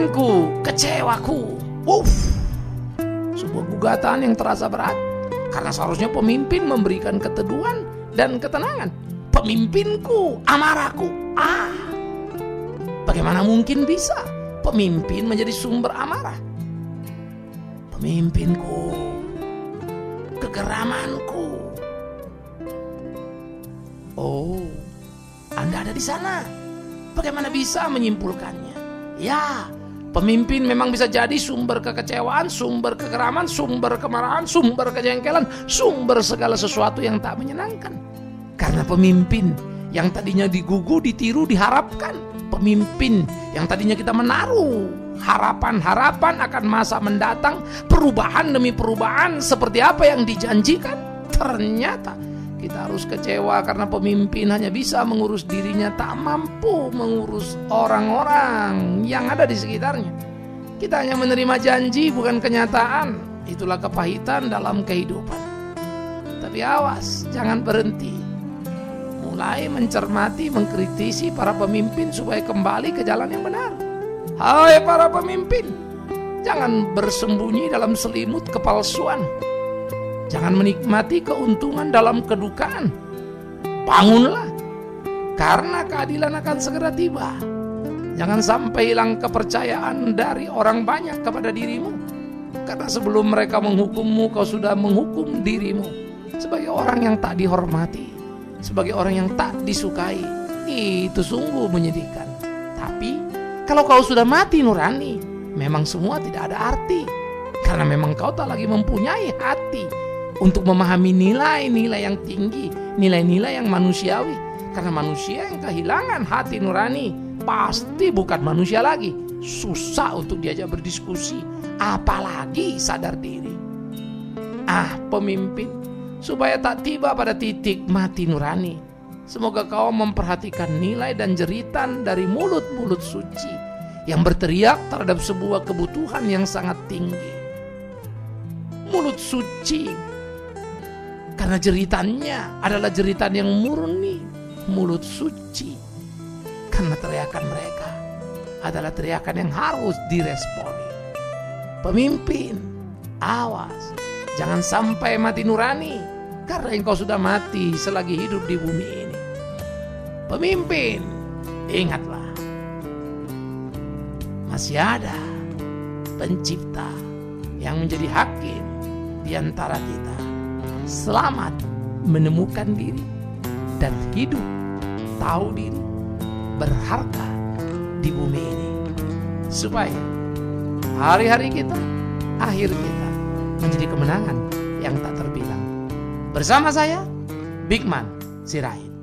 pemimpinku, kecewaku. Sebuah gugatan yang terasa berat, karena seharusnya pemimpin memberikan keteduhan dan ketenangan. Pemimpinku, amarahku. Bagaimana mungkin bisa pemimpin menjadi sumber amarah? Pemimpinku, kegeramanku. Oh, Anda ada di sana. Bagaimana bisa menyimpulkannya? Ya, pemimpin memang bisa jadi sumber kekecewaan, sumber kegeraman, sumber kemarahan, sumber kejengkelan, sumber segala sesuatu yang tak menyenangkan. Karena pemimpin yang tadinya digugu, ditiru, diharapkan. Pemimpin yang tadinya kita menaruh harapan-harapan akan masa mendatang, perubahan demi perubahan seperti apa yang dijanjikan. Ternyata kita harus kecewa karena pemimpin hanya bisa mengurus dirinya, tak mampu mengurus orang-orang yang ada di sekitarnya. Kita hanya menerima janji, bukan kenyataan. Itulah kepahitan dalam kehidupan. Tapi awas, jangan berhenti. Mulai mencermati, mengkritisi para pemimpin supaya kembali ke jalan yang benar. Hai para pemimpin, jangan bersembunyi dalam selimut kepalsuan. Jangan menikmati keuntungan dalam kedukaan. Bangunlah, karena keadilan akan segera tiba. Jangan sampai hilang kepercayaan dari orang banyak kepada dirimu, karena sebelum mereka menghukummu, kau sudah menghukum dirimu sebagai orang yang tak dihormati, sebagai orang yang tak disukai. Itu sungguh menyedihkan. Tapi kalau kau sudah mati nurani, memang semua tidak ada arti, karena memang kau tak lagi mempunyai hati untuk memahami nilai-nilai yang tinggi, nilai-nilai yang manusiawi. Karena manusia yang kehilangan hati nurani pasti bukan manusia lagi. Susah untuk diajak berdiskusi, apalagi sadar diri. Pemimpin, supaya tak tiba pada titik mati nurani, semoga kau memperhatikan nilai dan jeritan dari mulut-mulut suci yang berteriak terhadap sebuah kebutuhan yang sangat tinggi. Mulut suci, karena jeritannya adalah jeritan yang murni. Mulut suci, karena teriakan mereka adalah teriakan yang harus diresponi. Pemimpin, awas, jangan sampai mati nurani, karena engkau sudah mati selagi hidup di bumi ini. Pemimpin, ingatlah, masih ada pencipta yang menjadi hakim di antara kita. Selamat menemukan diri dan hidup tahu diri, berharga di bumi ini, supaya hari-hari kita, akhir kita menjadi kemenangan yang tak terbilang. Bersama saya, Bigman Sirait.